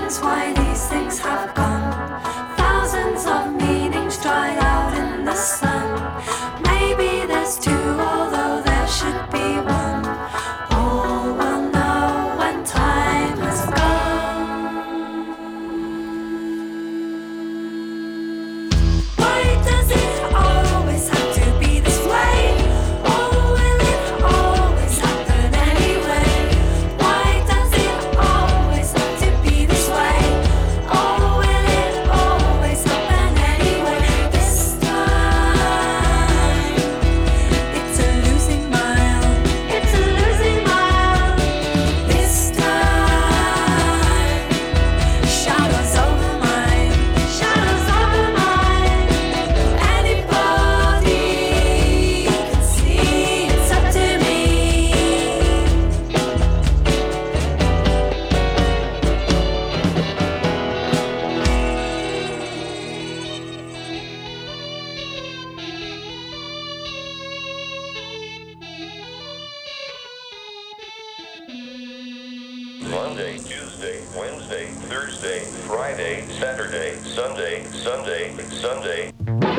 Monday, Tuesday, Wednesday, Thursday, Friday, Saturday, Sunday, Sunday, Sunday.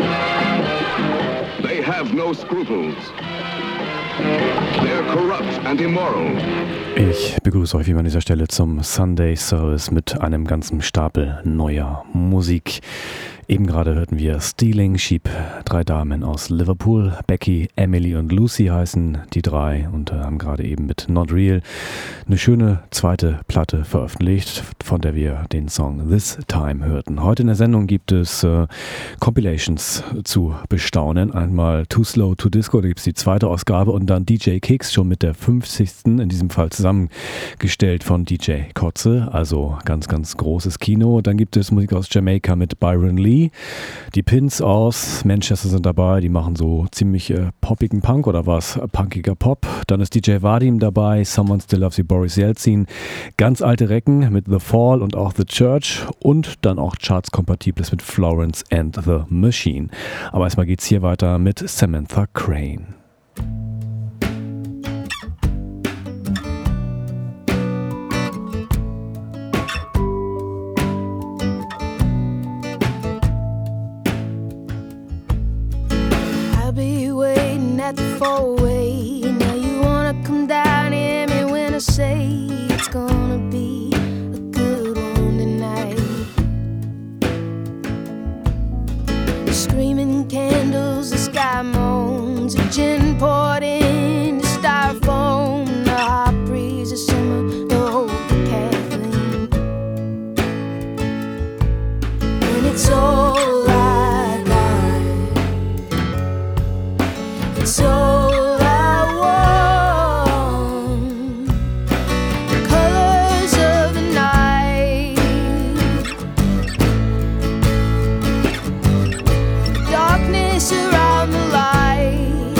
They have no scruples. They're corrupt and immoral. Ich begrüße euch wie immer an dieser Stelle zum Sunday Service mit einem ganzen Stapel neuer Musik. Eben gerade hörten wir Stealing Sheep, 3 Damen aus Liverpool, Becky, Emily und Lucy heißen die 3 und haben gerade eben mit Not Real eine schöne zweite Platte veröffentlicht, von der wir den Song This Time hörten. Heute in der Sendung gibt es Compilations zu bestaunen. Einmal Too Slow to Disco, da gibt es die zweite Ausgabe und dann DJ Kicks schon mit der 50. in diesem Fall zusammengestellt von DJ Kotze, also ganz, ganz großes Kino. Dann gibt es Musik aus Jamaika mit Byron Lee. Die Pins aus Manchester sind dabei, die machen so ziemlich poppigen Punk oder was, punkiger Pop. Dann ist DJ Vadim dabei, Someone Still Loves You, Boris Yeltsin. Ganz alte Recken mit The Fall und auch The Church und dann auch Charts-Kompatibles mit Florence and the Machine. Aber erstmal geht's hier weiter mit Samantha Crane. At the four-way, now you wanna come down here me when I say it's gonna be a good one tonight. Screaming candles, the sky moans, a gin poured in the styrofoam, the hot breeze, the summer, the hope of Kathleen. And it's all I got. It's all I want. The colors of the night, darkness around the light.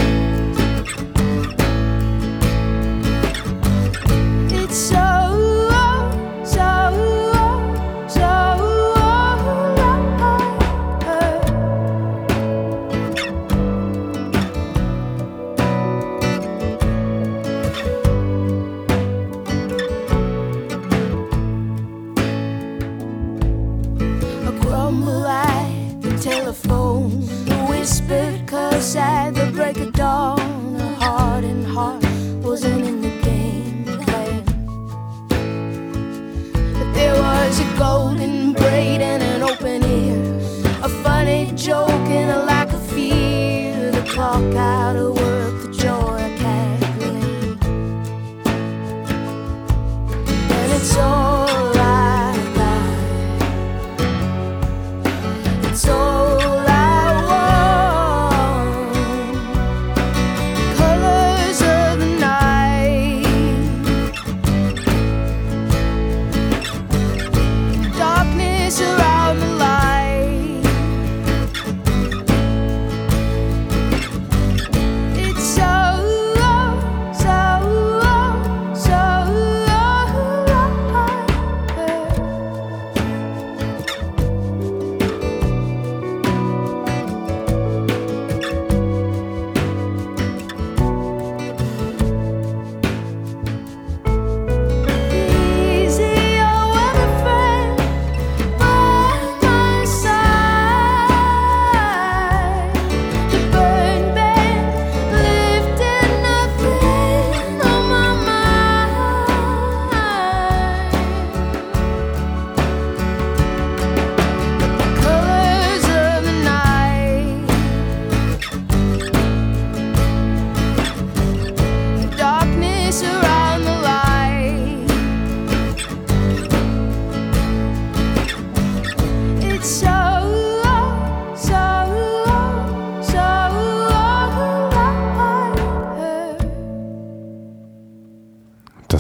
It's so all I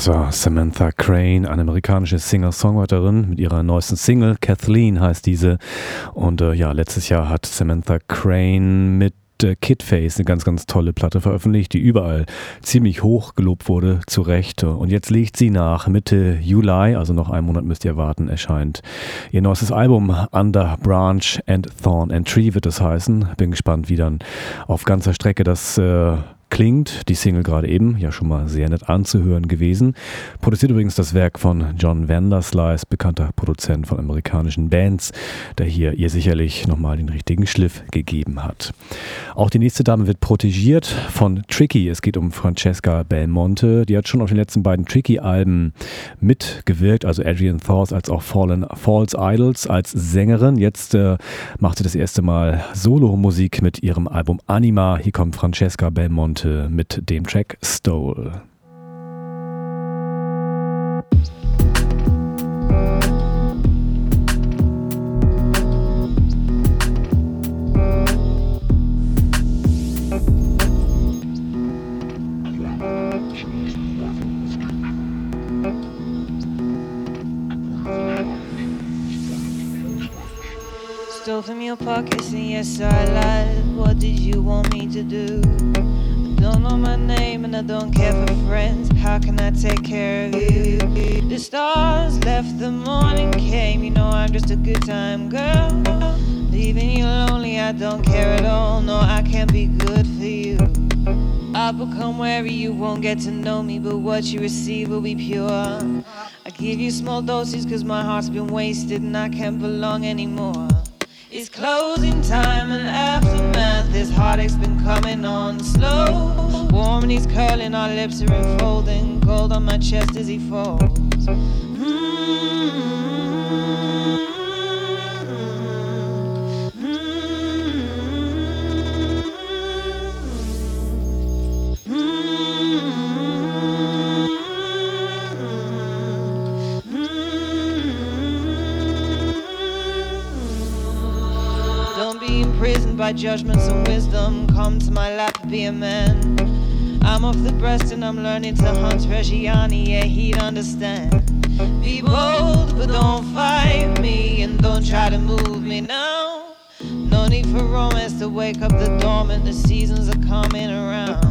Das war Samantha Crane, eine amerikanische Singer-Songwriterin mit ihrer neuesten Single. Kathleen heißt diese. Und letztes Jahr hat Samantha Crane mit Kid Face eine ganz, ganz tolle Platte veröffentlicht, die überall ziemlich hoch gelobt wurde, zu Recht. Und jetzt legt sie nach. Mitte Juli, also noch einen Monat müsst ihr warten, erscheint ihr neuestes Album Under Branch and Thorn and Tree wird es heißen. Bin gespannt, wie dann auf ganzer Strecke das klingt. Die Single gerade eben, ja schon mal sehr nett anzuhören gewesen. Produziert übrigens das Werk von John Vanderslice, bekannter Produzent von amerikanischen Bands, der hier ihr sicherlich nochmal den richtigen Schliff gegeben hat. Auch die nächste Dame wird protegiert von Tricky. Es geht um Francesca Belmonte. Die hat schon auf den letzten beiden Tricky-Alben mitgewirkt, also Adrian Thor's als auch False Idols als Sängerin. Jetzt macht sie das erste Mal Solo-Musik mit ihrem Album Anima. Hier kommt Francesca Belmonte mit dem Track Stole. Stole from your pockets and yes I lied. What did you want me to do? Don't know my name and I don't care for friends. How can I take care of you? The stars left, the morning came. You know I'm just a good time girl. Leaving you lonely, I don't care at all. No, I can't be good for you. I'll become wary, you won't get to know me, but what you receive will be pure. I give you small doses cause my heart's been wasted and I can't belong anymore. It's closing time and aftermath. This heartache's been coming on slow. Warm and he's curling, our lips are enfolding. Gold on my chest as he falls. By judgments and wisdom, come to my lap, be a man. I'm off the breast and I'm learning to hunt Reggiani, yeah, he'd understand. Be bold, but don't fight me, and don't try to move me now. No need for romance to wake up the dormant, the seasons are coming around.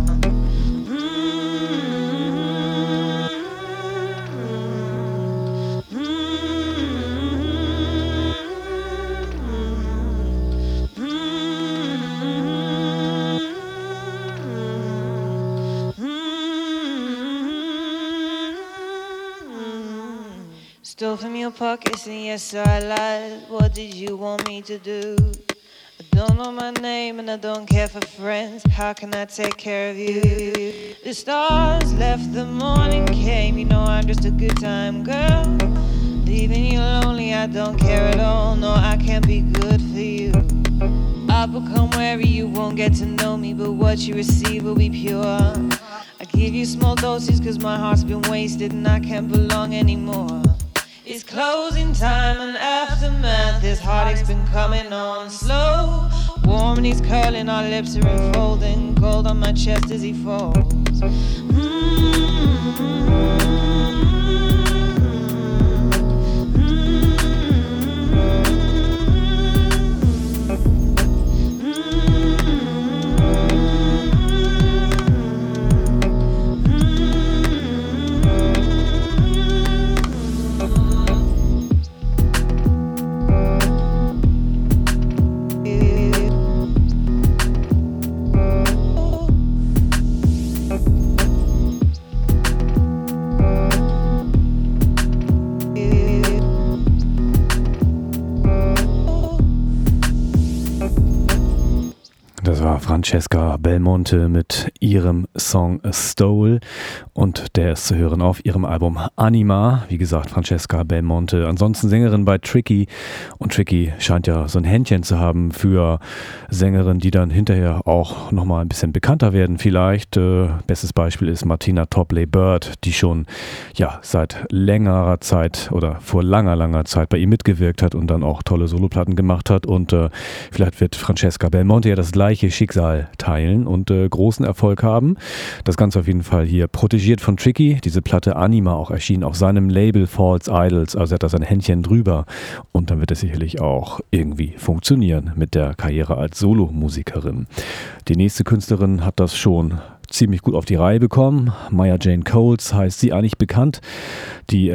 Stole from your pockets and yes I lied. What did you want me to do? I don't know my name and I don't care for friends. How can I take care of you? The stars left, the morning came. You know I'm just a good time girl. Leaving you lonely, I don't care at all. No, I can't be good for you. I'll become wary, you won't get to know me, but what you receive will be pure. I give you small doses cause my heart's been wasted and I can't belong anymore. It's closing time and aftermath. This heartache's been coming on slow. Warm and he's curling, our lips are enfolding. Gold on my chest as he falls. Das war Francesca Belmonte mit ihrem Song Stole und der ist zu hören auf ihrem Album Anima. Wie gesagt, Francesca Belmonte, ansonsten Sängerin bei Tricky und Tricky scheint ja so ein Händchen zu haben für Sängerinnen, die dann hinterher auch nochmal ein bisschen bekannter werden vielleicht. Bestes Beispiel ist Martina Topley-Bird, die schon seit längerer Zeit oder vor langer Zeit bei ihm mitgewirkt hat und dann auch tolle Soloplatten gemacht hat und vielleicht wird Francesca Belmonte ja das gleiche Schicksal Schicksal teilen und großen Erfolg haben. Das Ganze auf jeden Fall hier protegiert von Tricky. Diese Platte Anima auch erschienen auf seinem Label False Idols, also er hat da sein Händchen drüber. Und dann wird es sicherlich auch irgendwie funktionieren mit der Karriere als Solomusikerin. Die nächste Künstlerin hat das schon ziemlich gut auf die Reihe bekommen. Maya Jane Coles heißt sie eigentlich bekannt. Die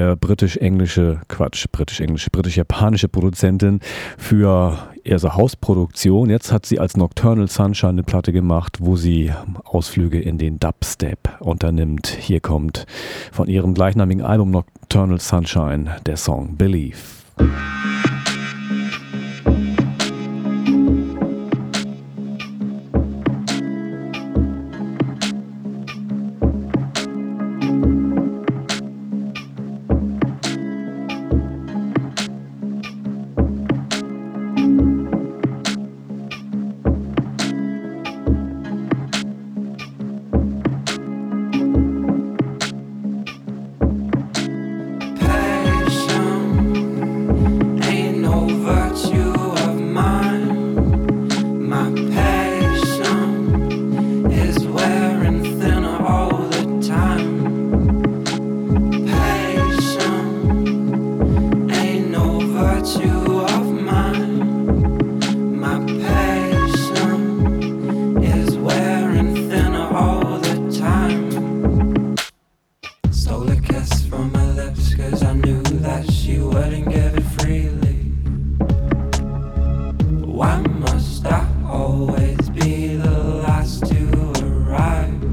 britisch-japanische Produzentin für eher so Hausproduktion. Jetzt hat sie als Nocturnal Sunshine eine Platte gemacht, wo sie Ausflüge in den Dubstep unternimmt. Hier kommt von ihrem gleichnamigen Album Nocturnal Sunshine der Song Believe. Why must I always be the last to arrive?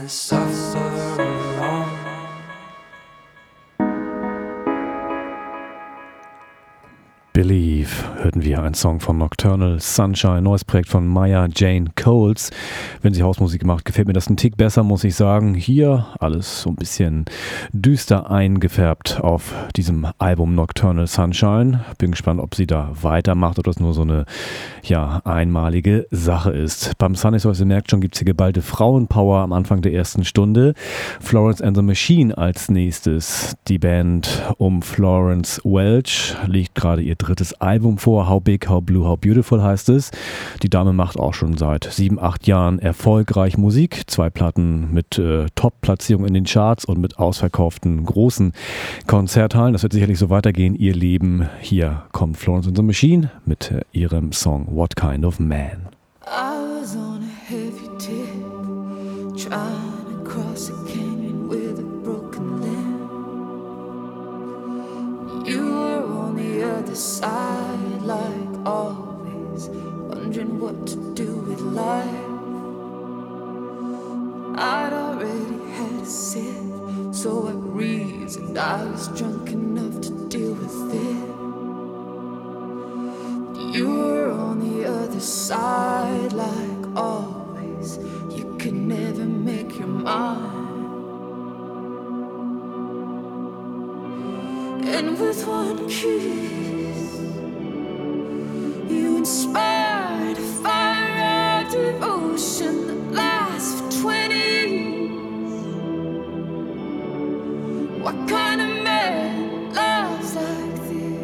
to suffer alone. Believe hörten wir, ein Song von Nocturnal Sunshine, neues Projekt von Maya Jane Coles. Wenn sie Hausmusik macht, gefällt mir das einen Tick besser, muss ich sagen. Hier alles so ein bisschen düster eingefärbt auf diesem Album Nocturnal Sunshine. Bin gespannt, ob sie da weitermacht oder das nur so eine einmalige Sache ist. Beim Sunday Source, ihr merkt schon, gibt es hier geballte Frauenpower am Anfang der ersten Stunde. Florence and the Machine als nächstes. Die Band um Florence Welch legt gerade ihr drittes Album vor. How Big, How Blue, How Beautiful heißt es. Die Dame macht auch schon seit 7-8 Jahren erfolgreich Musik. 2 Platten mit Top-Platzierungen in den Charts und mit ausverkauften großen Konzerthallen. Das wird sicherlich so weitergehen, ihr Leben. Hier kommt Florence and the Machine mit ihrem Song What Kind of Man. I was on a heavy tip, trying to cross a canyon with a broken limb. You were on the other side, like always, wondering what to do with life. I'd already had a sip, so I reasoned I was drunk enough to deal with it. You were on the other side, like always, you could never make your mind. And with one kiss, you inspired a fire of devotion that lasts for 20 years. What kind of man loves like this?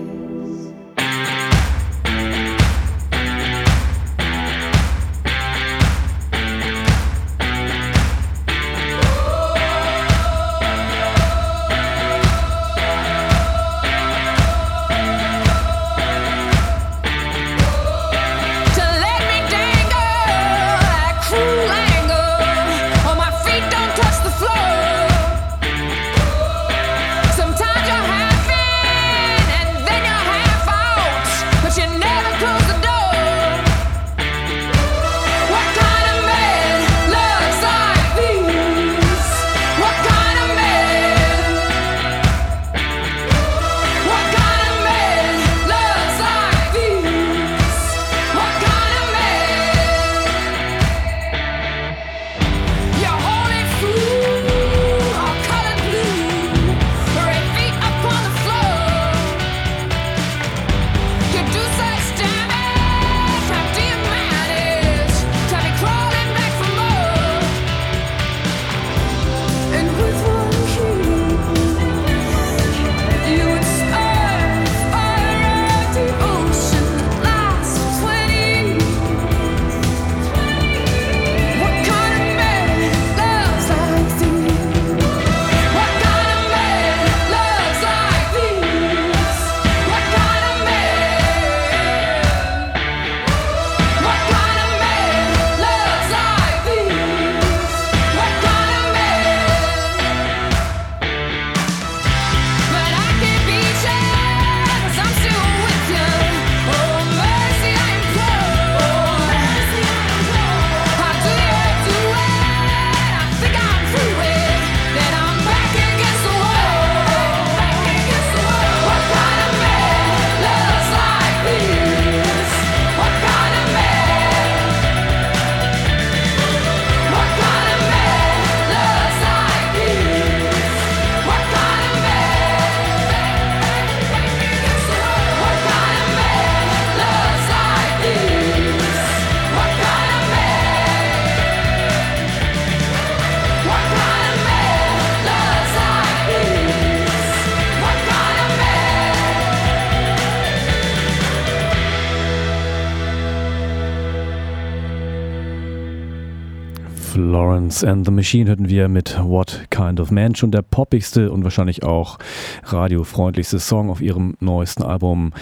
Florence and the Machine hörten wir mit What Kind of Man, schon der poppigste und wahrscheinlich auch radiofreundlichste Song auf ihrem neuesten Album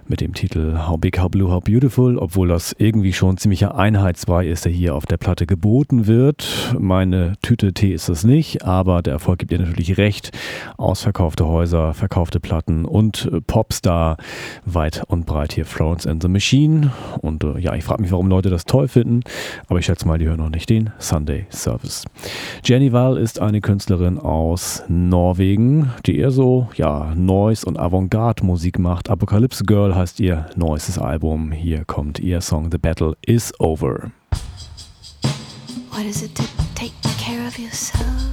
mit dem Titel How Big, How Blue, How Beautiful, obwohl das irgendwie schon ziemlicher Einheitsbrei ist, der hier auf der Platte geboten wird. Meine Tüte Tee ist es nicht, aber der Erfolg gibt ihr natürlich recht. Ausverkaufte Häuser, verkaufte Platten und Popstar weit und breit hier Florence and the Machine. Und ja, ich frage mich, warum Leute das toll finden, aber ich schätze mal, die hören noch nicht den Sunday Service. Jenny Wahl ist eine Künstlerin aus Norwegen, die eher so, ja, Noise und Avantgarde-Musik macht. Apocalypse Girl heißt ihr neuestes Album. Hier kommt ihr Song The Battle Is Over. What is it to take care of yourself?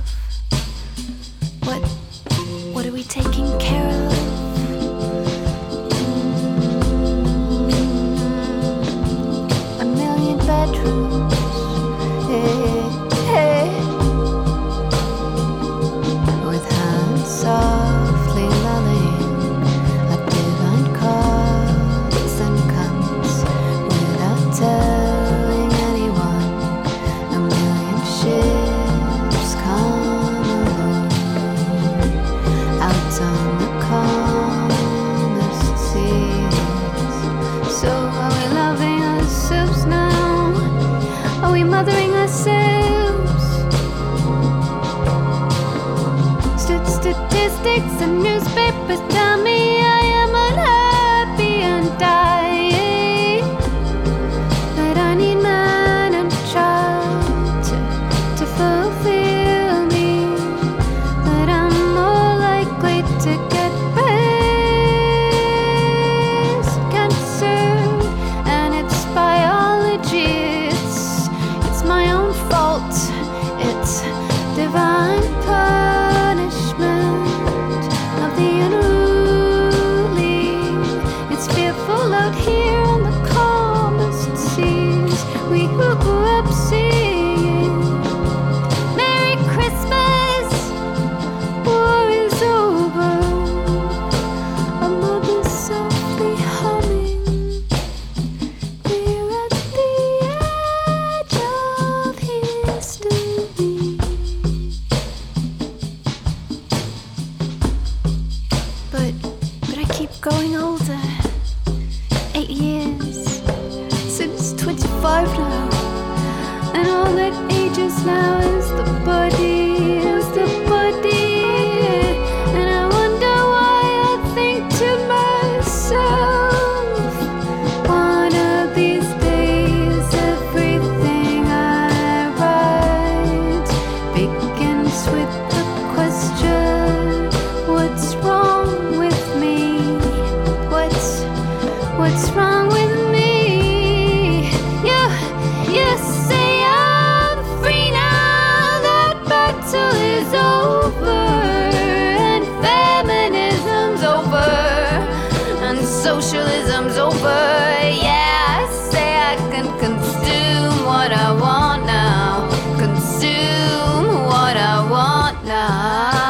What are we taking care of? A million bedrooms, hey, hey. With hands softly lulling a divine cause and comes without telling anyone. A million ships come along out on the calmest seas. So are we loving ourselves now? Are we mothering ourselves? Statistics and newspapers tell me I am unhappy and dying, but I need man and child to fulfill me, that I'm more likely to get breast cancer, and it's biology, it's my own fault, it's divine punishment of the unruly. It's fearful out here on the calmest seas. We grew up singing Merry Christmas, war is over. A mother softly humming. We're at the edge of history. But I keep growing older. 8 years since 25 now, and all that ages now is the body, and I wonder why I think to myself, one of these days everything I write begins with the question, what's wrong with me? What's wrong with me? You say I'm free now, that battle is over, and feminism's over, and socialism's over. Yeah, I say I can consume what I want now, consume what I want now.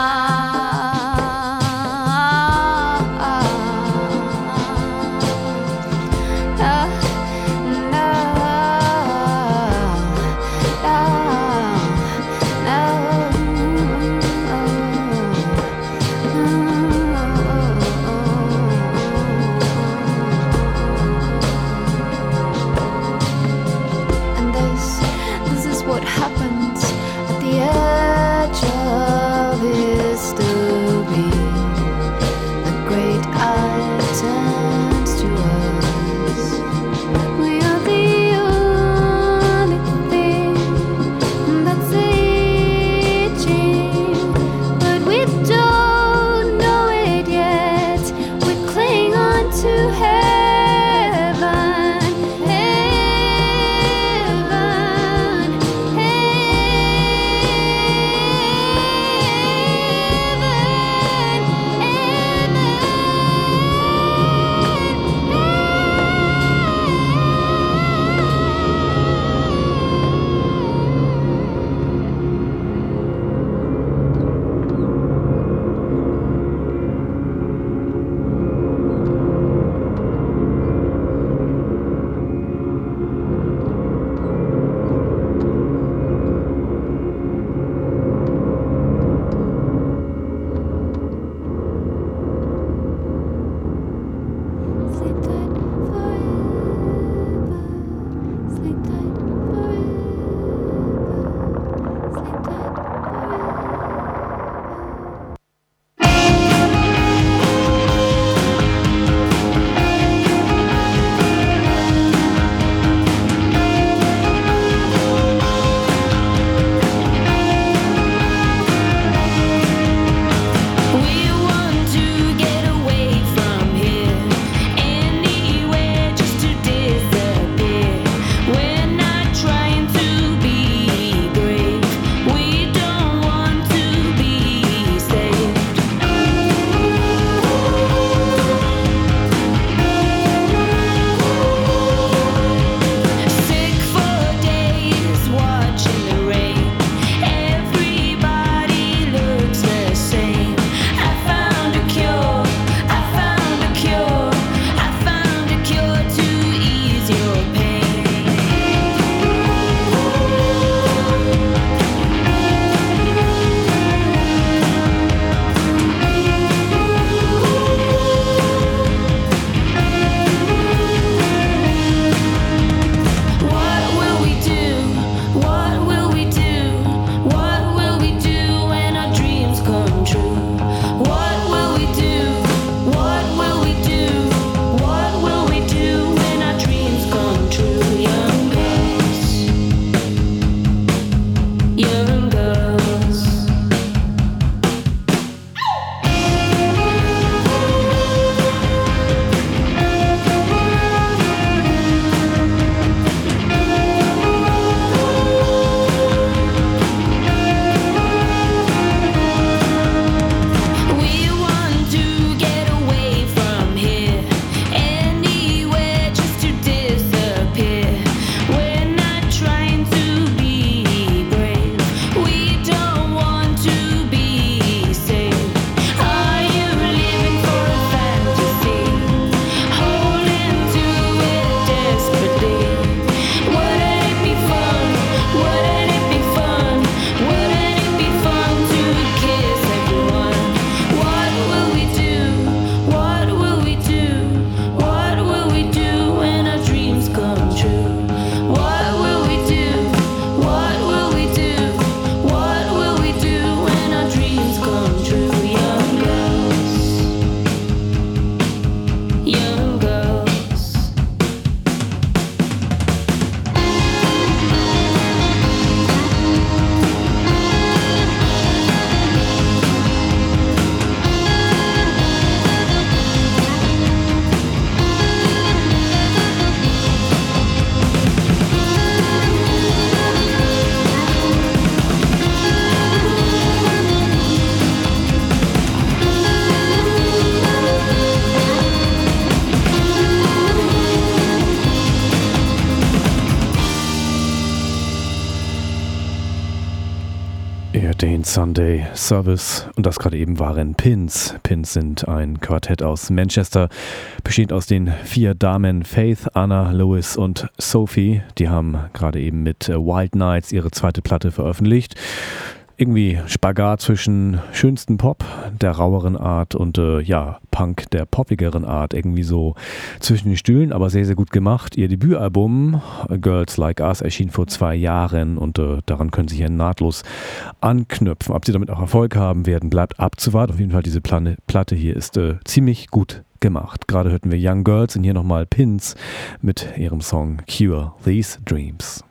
den Sunday Service und das gerade eben waren Pins. Pins sind ein Quartett aus Manchester, bestehend aus den 4 Damen Faith, Anna, Lois und Sophie. Die haben gerade eben mit Wild Nights ihre zweite Platte veröffentlicht. Irgendwie Spagat zwischen schönsten Pop, der raueren Art und Punk, der poppigeren Art. Irgendwie so zwischen den Stühlen, aber sehr, sehr gut gemacht. Ihr Debütalbum Girls Like Us erschien vor 2 Jahren und daran können sie hier nahtlos anknüpfen. Ob sie damit auch Erfolg haben werden, bleibt abzuwarten. Auf jeden Fall, diese Platte hier ist ziemlich gut gemacht. Gerade hörten wir Young Girls und hier nochmal Pins mit ihrem Song Cure These Dreams.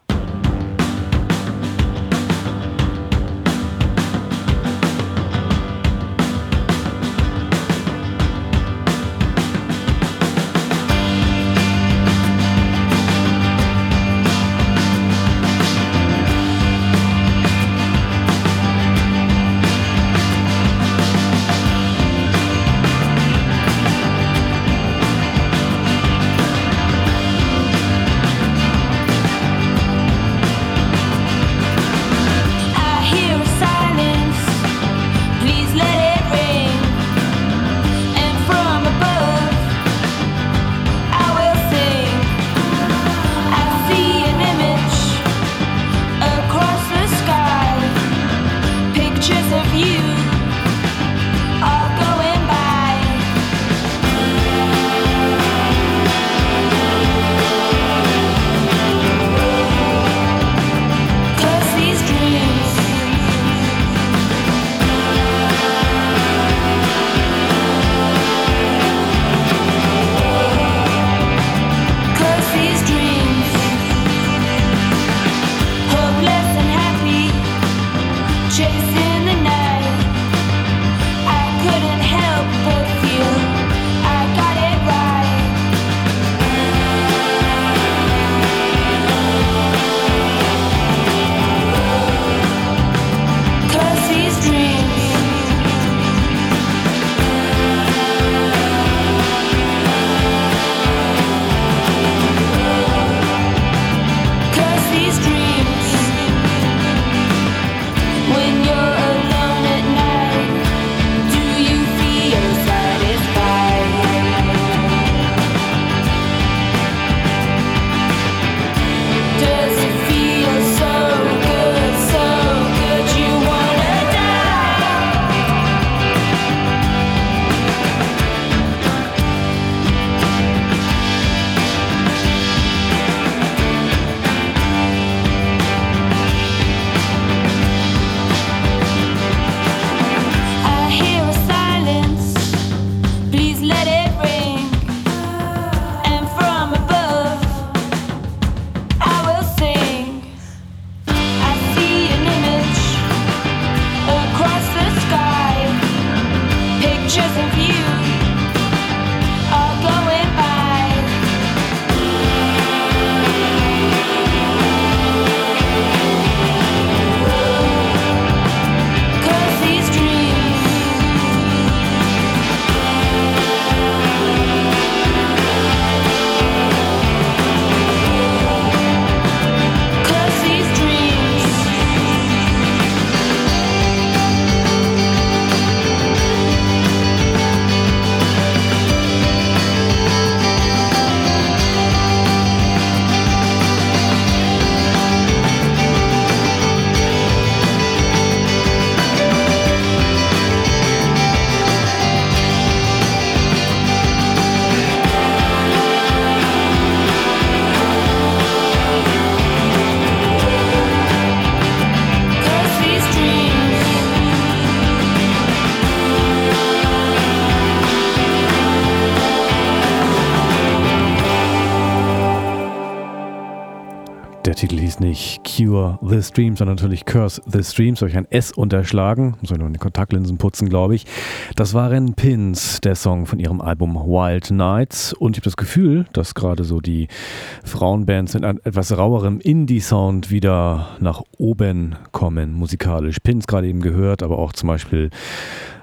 Der Titel hieß nicht Cure the Streams, sondern natürlich Curse the Streams. Habe ich ein S unterschlagen. Muss ich noch die Kontaktlinsen putzen, glaube ich. Das waren Pins, der Song von ihrem Album Wild Nights. Und ich habe das Gefühl, dass gerade so die Frauenbands in etwas rauerem Indie-Sound wieder nach oben kommen, musikalisch. Pins gerade eben gehört, aber auch zum Beispiel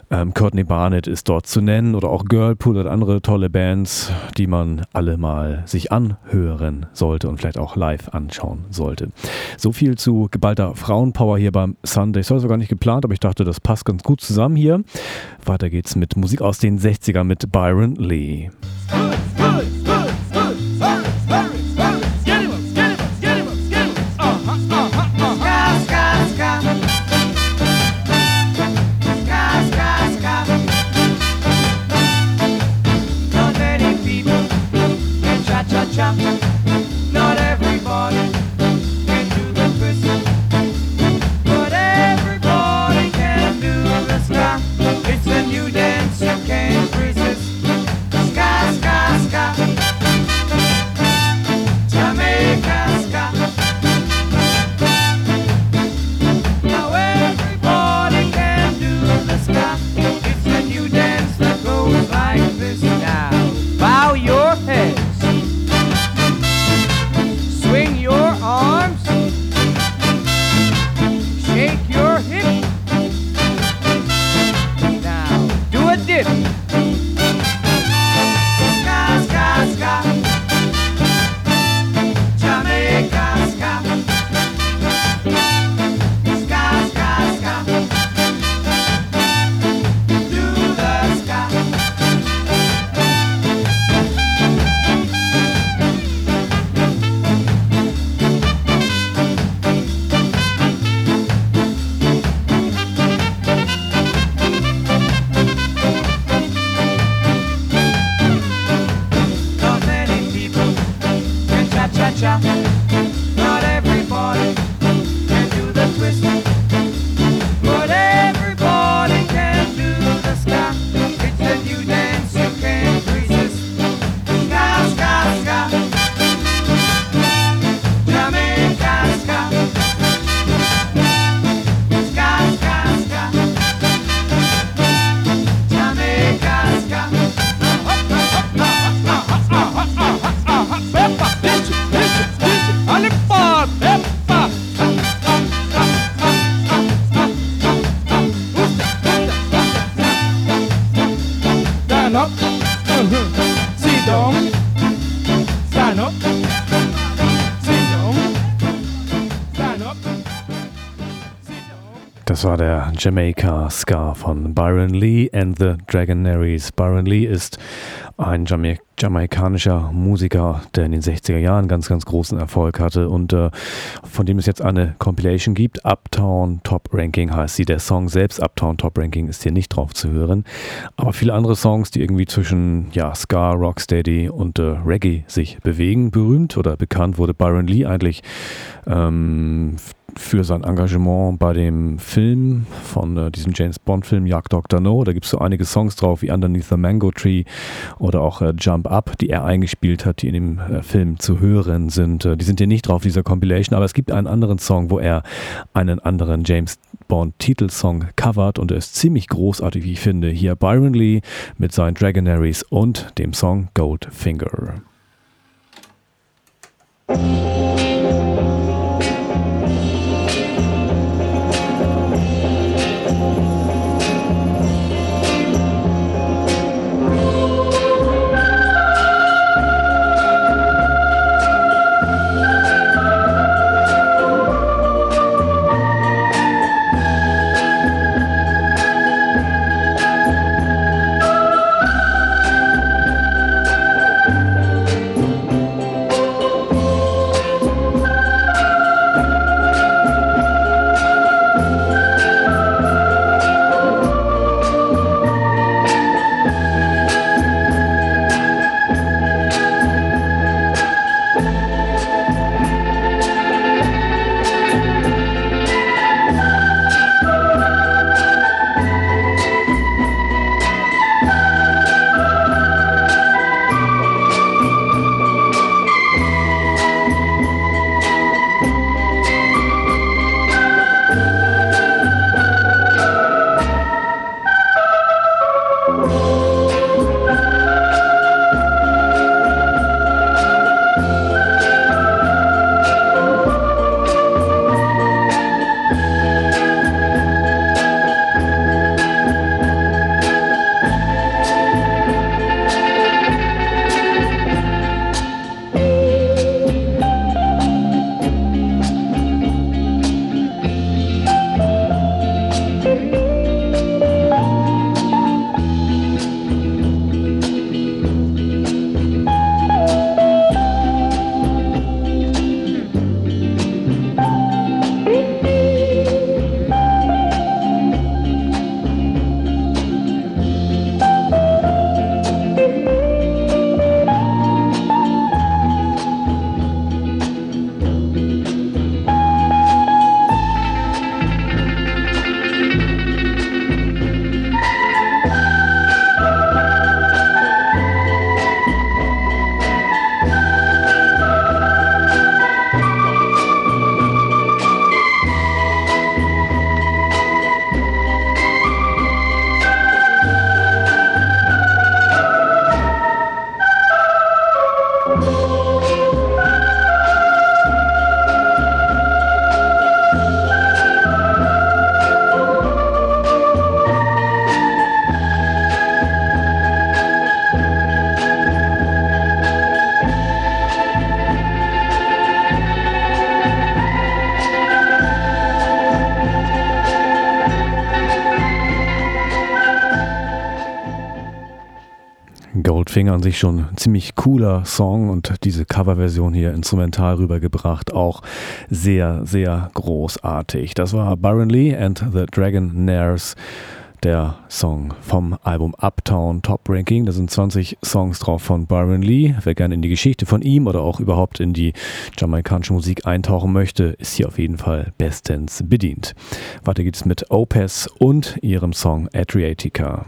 Courtney Barnett ist dort zu nennen oder auch Girlpool oder andere tolle Bands, die man alle mal sich anhören sollte und vielleicht auch live anschauen sollte. So viel zu geballter Frauenpower hier beim Sunday. Das war sogar nicht geplant, aber ich dachte, das passt ganz gut zusammen hier. Weiter geht's mit Musik aus den 60ern mit Byron Lee. Not everybody can do the twist, but everybody can do the ska. It's a new dance you can't resist. Ska, ska, ska. Jamaica ska. Now everybody can do the ska. It's a new dance that goes like this. Now bow your head. Swing your arms, shake your hip. Now do a dip. Ska, ska, ska. Jamaica ska. Ska, ska, ska. Do the ska. Cha. Not everybody can do the twist, but everybody can do the ska. It's a new dance you can't resist. Ska, ska, ska. Jamaica ska. Ska, ska, ska. Jamaica ska. Stand up, sit down, stand up, sit down, stand up. Das war der Jamaica Ska von Byron Lee and the Dragonaires. Byron Lee ist ein jamaikanischer Musiker, der in den 60er Jahren ganz, ganz großen Erfolg hatte und von dem es jetzt eine Compilation gibt. Uptown Top Ranking heißt sie. Der Song selbst, Uptown Top Ranking, ist hier nicht drauf zu hören. Aber viele andere Songs, die irgendwie zwischen Ska, Rocksteady und Reggae sich bewegen. Berühmt oder bekannt wurde Byron Lee eigentlich für sein Engagement bei dem Film von diesem James Bond Film Jagd Dr. No. Da gibt es so einige Songs drauf wie Underneath the Mango Tree oder auch Jump Up, die er eingespielt hat, die in dem Film zu hören sind. Die sind hier nicht drauf, dieser Compilation, aber es gibt einen anderen Song, wo er einen anderen James Bond Titelsong covert und er ist ziemlich großartig, wie ich finde. Hier Byron Lee mit seinen Dragonaires und dem Song Goldfinger. Refrain an sich schon ein ziemlich cooler Song und diese Coverversion hier instrumental rübergebracht, auch sehr, sehr großartig. Das war Byron Lee and the Dragonaires, der Song vom Album Uptown Top Ranking. Da sind 20 Songs drauf von Byron Lee. Wer gerne in die Geschichte von ihm oder auch überhaupt in die jamaikanische Musik eintauchen möchte, ist hier auf jeden Fall bestens bedient. Weiter geht's mit Opeth und ihrem Song Adriatica.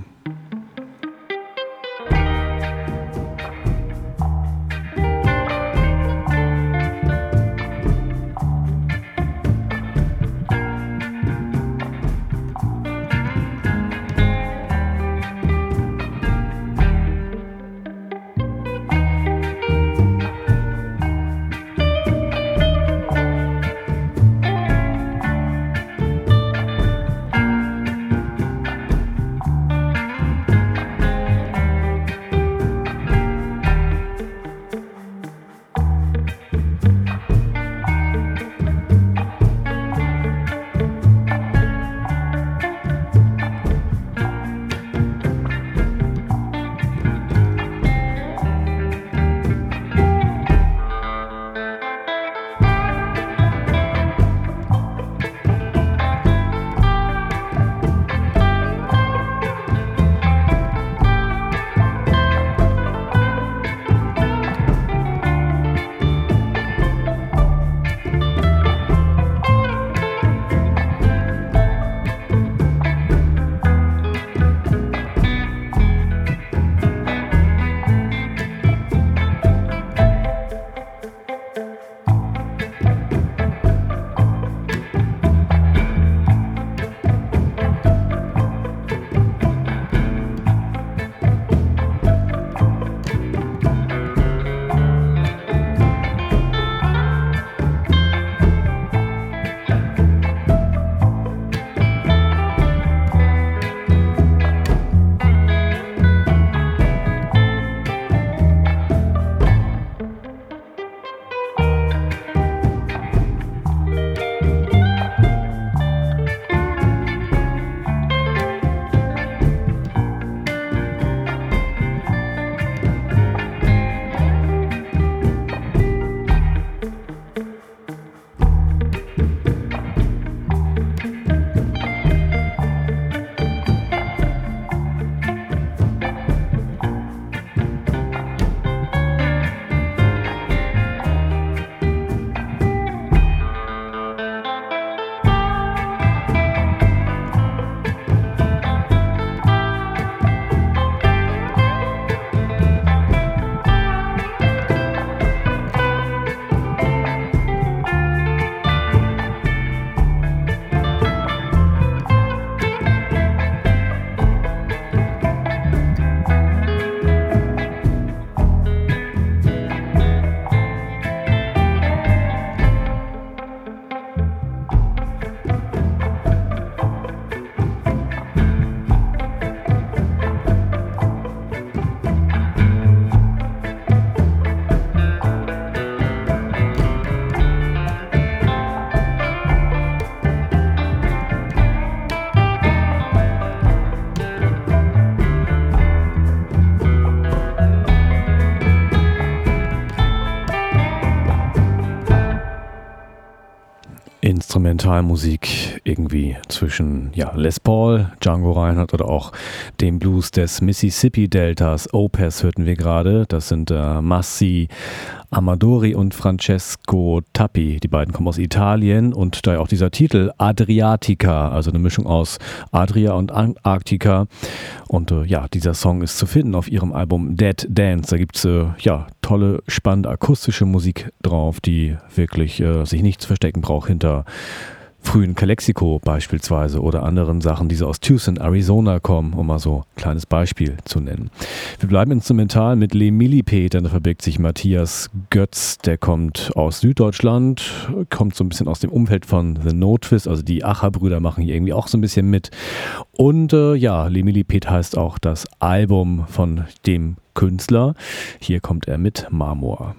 Instrumentalmusik irgendwie zwischen Les Paul, Django Reinhardt oder auch dem Blues des Mississippi-Deltas. Opeth hörten wir gerade, das sind Massi Amadori und Francesco Tappi. Die beiden kommen aus Italien und daher auch dieser Titel Adriatica, also eine Mischung aus Adria und Antarktika. Und dieser Song ist zu finden auf ihrem Album Dead Dance. Da gibt es tolle, spannende akustische Musik drauf, die wirklich sich nicht zu verstecken braucht hinter frühen Calexico beispielsweise oder anderen Sachen, die so aus Tucson, Arizona kommen, um mal so ein kleines Beispiel zu nennen. Wir bleiben instrumental mit Le Millipede, da verbirgt sich Matthias Götz, der kommt aus Süddeutschland, kommt so ein bisschen aus dem Umfeld von The No Twist, also die Acher-Brüder machen hier irgendwie auch so ein bisschen mit. Und Le Millipede heißt auch das Album von dem Künstler. Hier kommt er mit Marmor.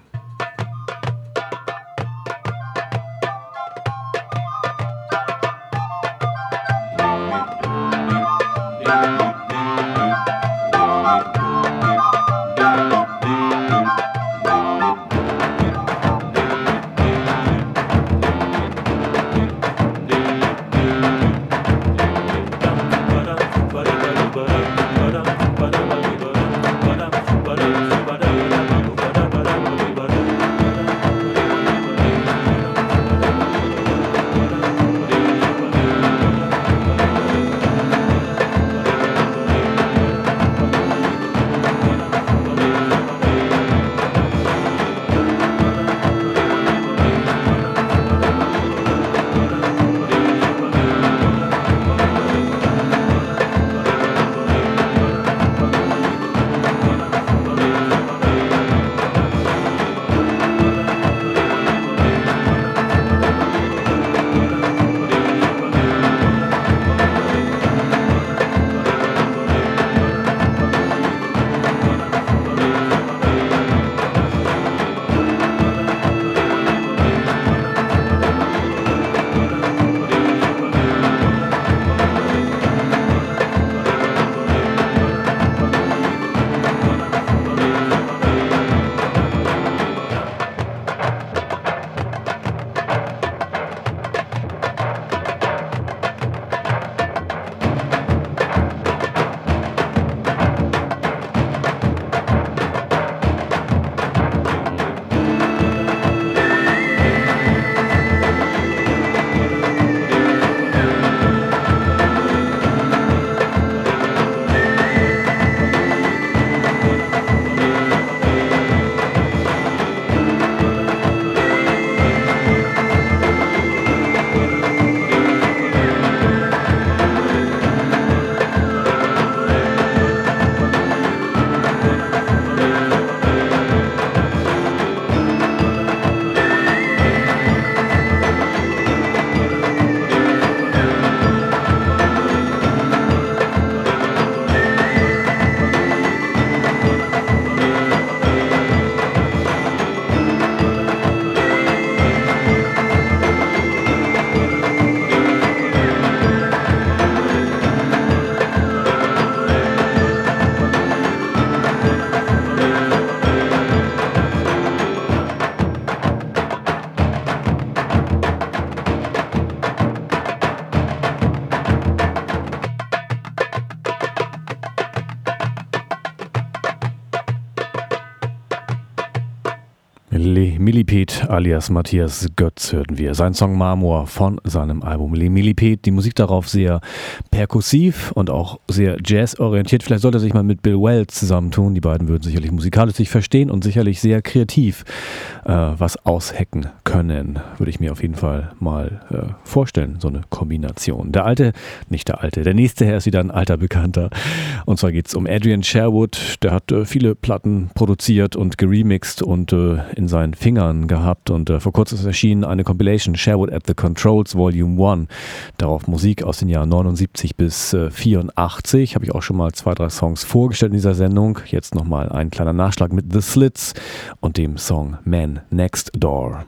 Millipede alias Matthias Götz hörten wir. Sein Song Marmor von seinem Album Millipede. Die Musik darauf sehr perkussiv und auch sehr jazzorientiert. Vielleicht sollte er sich mal mit Bill Wells zusammentun. Die beiden würden sicherlich musikalisch sich verstehen und sicherlich sehr kreativ was aushacken können. Würde ich mir auf jeden Fall mal vorstellen, so eine Kombination. Der nächste Herr ist wieder ein alter Bekannter. Und zwar geht es um Adrian Sherwood. Der hat viele Platten produziert und geremixed und in seinen Fingern gehabt. Und vor kurzem ist erschienen eine Compilation, Sherwood at the Controls Volume 1. Darauf Musik aus den Jahren 79 bis 84. Habe ich auch schon mal 2, 3 Songs vorgestellt in dieser Sendung. Jetzt nochmal ein kleiner Nachschlag mit The Slits und dem Song Man Next Door.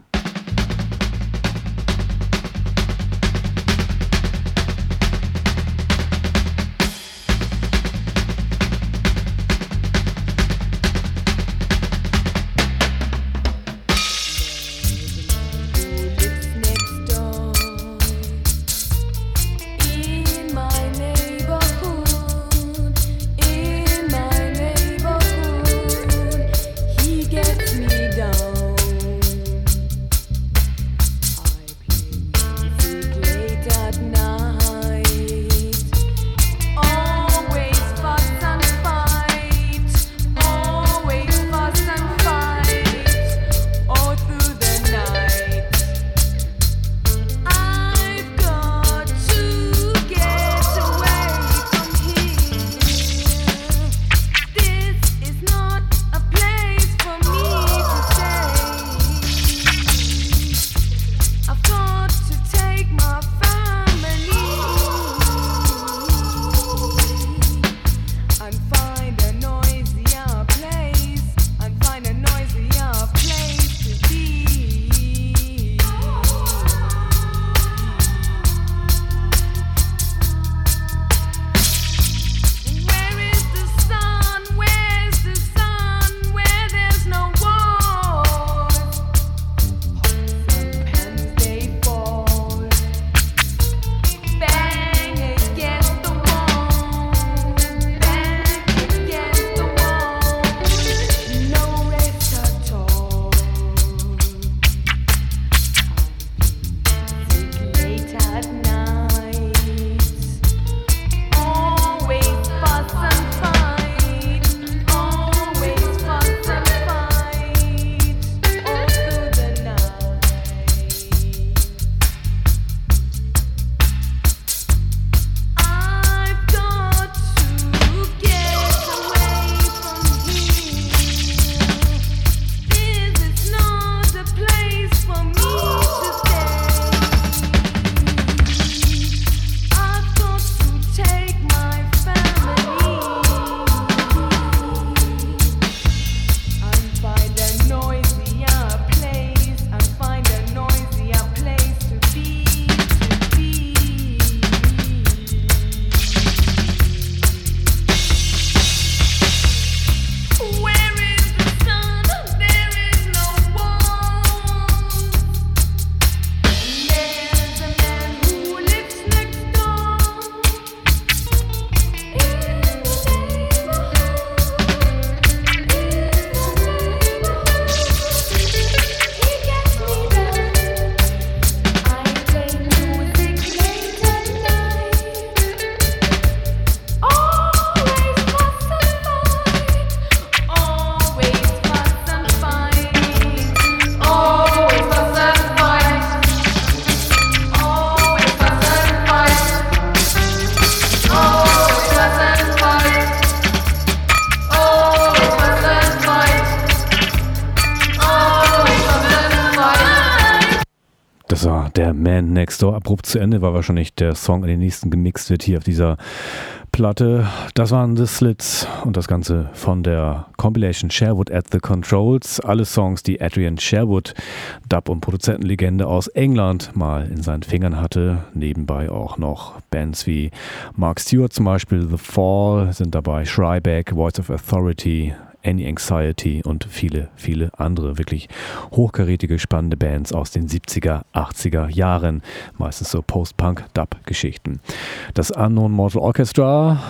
Das war der Man Next Door. Abrupt zu Ende war wahrscheinlich der Song, in den nächsten gemixt wird hier auf dieser Platte. Das waren The Slits und das Ganze von der Compilation Sherwood at the Controls. Alle Songs, die Adrian Sherwood, Dub- und Produzentenlegende aus England, mal in seinen Fingern hatte. Nebenbei auch noch Bands wie Mark Stewart zum Beispiel, The Fall sind dabei, Shryback, Voice of Authority, Any Anxiety und viele, viele andere wirklich hochkarätige, spannende Bands aus den 70er, 80er Jahren. Meistens so Post-Punk-Dub-Geschichten. Das Unknown Mortal Orchestra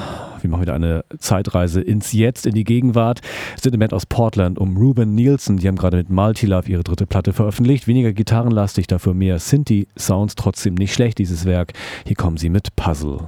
Wir machen wieder eine Zeitreise ins Jetzt, in die Gegenwart. Sind eine Band aus Portland um Ruben Nielsen. Die haben gerade mit Multilove ihre 3. Platte veröffentlicht. Weniger gitarrenlastig, dafür mehr Synthi-Sounds. Trotzdem nicht schlecht, dieses Werk. Hier kommen sie mit Puzzle.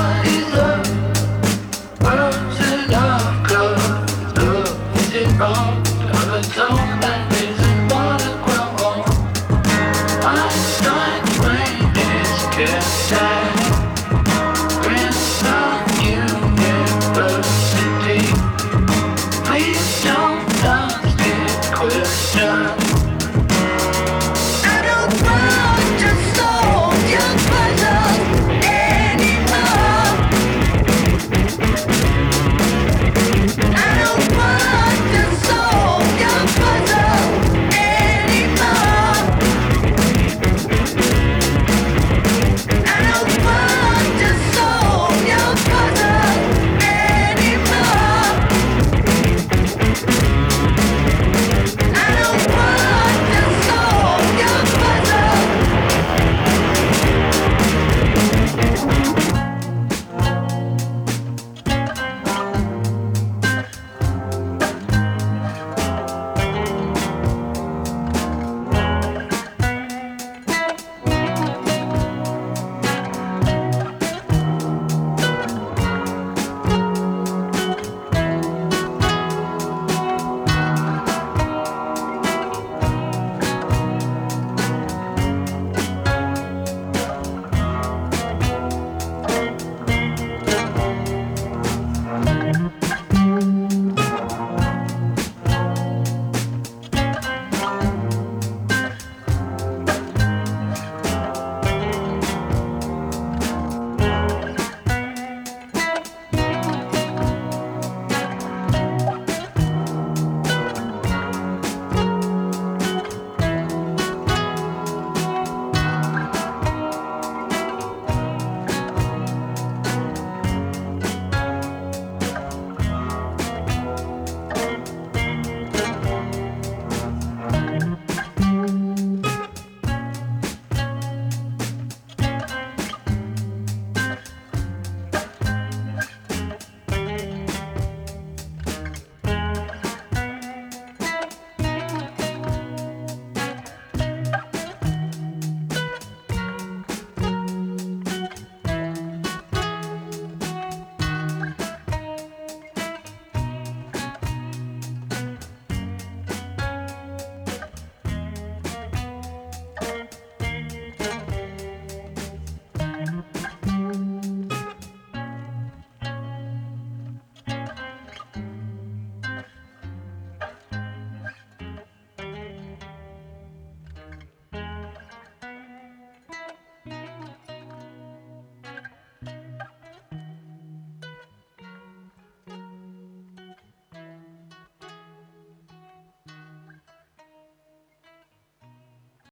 Wrong.